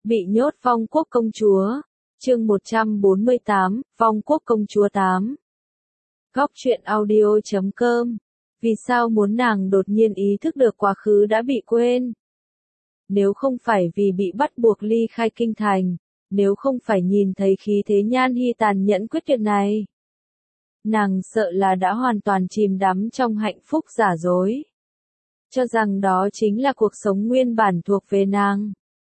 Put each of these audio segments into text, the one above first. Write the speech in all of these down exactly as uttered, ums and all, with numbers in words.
Bị nhốt Vong Quốc công chúa. Chương một trăm bốn mươi tám, Vong Quốc công chúa tám. Góc truyện audio chấm com. Vì sao muốn nàng đột nhiên ý thức được quá khứ đã bị quên? Nếu không phải vì bị bắt buộc ly khai kinh thành, nếu không phải nhìn thấy khí thế Nhan Hi tàn nhẫn quyết tuyệt này, nàng sợ là đã hoàn toàn chìm đắm trong hạnh phúc giả dối, cho rằng đó chính là cuộc sống nguyên bản thuộc về nàng.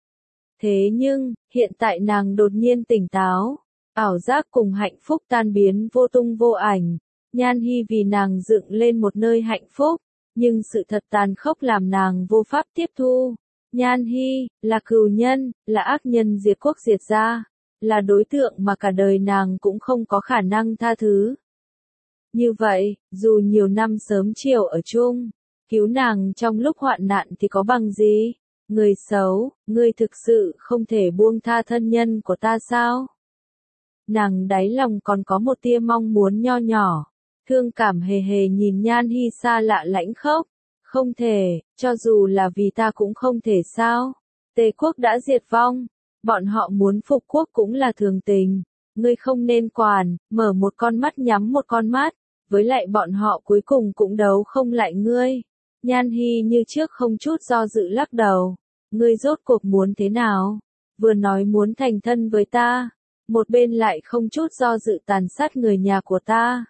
Thế nhưng, hiện tại nàng đột nhiên tỉnh táo, ảo giác cùng hạnh phúc tan biến vô tung vô ảnh. Nhan Hi vì nàng dựng lên một nơi hạnh phúc, nhưng sự thật tàn khốc làm nàng vô pháp tiếp thu. Nhan Hi, là cừu nhân, là ác nhân diệt quốc diệt gia, là đối tượng mà cả đời nàng cũng không có khả năng tha thứ. Như vậy, dù nhiều năm sớm chiều ở chung, cứu nàng trong lúc hoạn nạn thì có bằng gì? Người xấu, ngươi thực sự không thể buông tha thân nhân của ta sao? Nàng đáy lòng còn có một tia mong muốn nho nhỏ, thương cảm hề hề nhìn Nhan Hi xa lạ lãnh khốc. Không thể, cho dù là vì ta cũng không thể sao? Tề quốc đã diệt vong, bọn họ muốn phục quốc cũng là thường tình. Ngươi không nên quản, mở một con mắt nhắm một con mắt, với lại bọn họ cuối cùng cũng đấu không lại ngươi. Nhan Hi như trước không chút do dự lắc đầu. Ngươi rốt cuộc muốn thế nào? Vừa nói muốn thành thân với ta, một bên lại không chút do dự tàn sát người nhà của ta.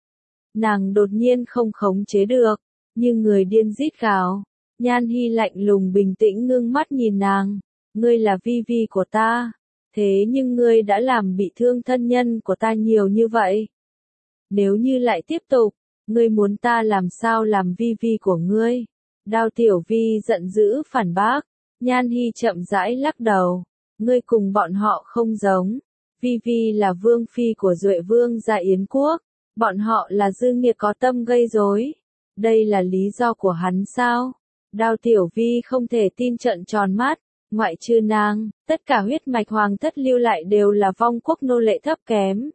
Nàng đột nhiên không khống chế được, như người điên rít gào. Nhan Hi lạnh lùng bình tĩnh ngưng mắt nhìn nàng. Ngươi là vi vi của ta, thế nhưng ngươi đã làm bị thương thân nhân của ta nhiều như vậy. Nếu như lại tiếp tục, ngươi muốn ta làm sao làm vi vi của ngươi? Đao Tiểu Vi giận dữ phản bác. Nhan Hi chậm rãi lắc đầu. Ngươi cùng bọn họ không giống. Vi Vi là vương phi của Duệ vương gia Yến quốc. Bọn họ là dư nghiệt có tâm gây rối. Đây là lý do của hắn sao? Đao Tiểu Vi không thể tin trợn tròn mắt. Ngoại trừ nàng, tất cả huyết mạch hoàng thất lưu lại đều là Vong Quốc nô lệ thấp kém.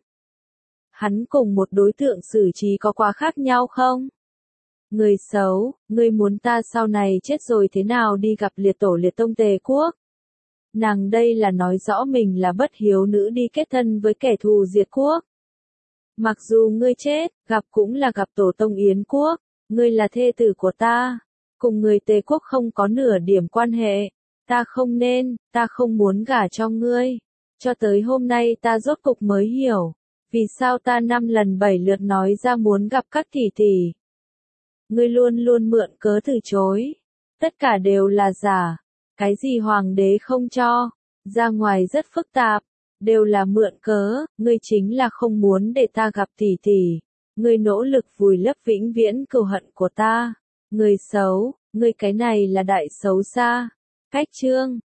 Hắn cùng một đối tượng xử trí có quá khác nhau không? Người xấu, ngươi muốn ta sau này chết rồi thế nào đi gặp liệt tổ liệt tông Tề quốc? Nàng đây là nói rõ mình là bất hiếu nữ đi kết thân với kẻ thù diệt quốc. Mặc dù ngươi chết, gặp cũng là gặp tổ tông Yến quốc, ngươi là thê tử của ta, cùng người Tề quốc không có nửa điểm quan hệ, ta không nên, ta không muốn gả cho ngươi. Cho tới hôm nay ta rốt cục mới hiểu, vì sao ta năm lần bảy lượt nói ra muốn gặp các tỷ tỷ. Ngươi luôn luôn mượn cớ từ chối. Tất cả đều là giả. Cái gì hoàng đế không cho, ra ngoài rất phức tạp, đều là mượn cớ. Ngươi chính là không muốn để ta gặp tỷ tỷ. Ngươi nỗ lực vùi lấp vĩnh viễn cừu hận của ta. Ngươi xấu, ngươi cái này là đại xấu xa. Cách chương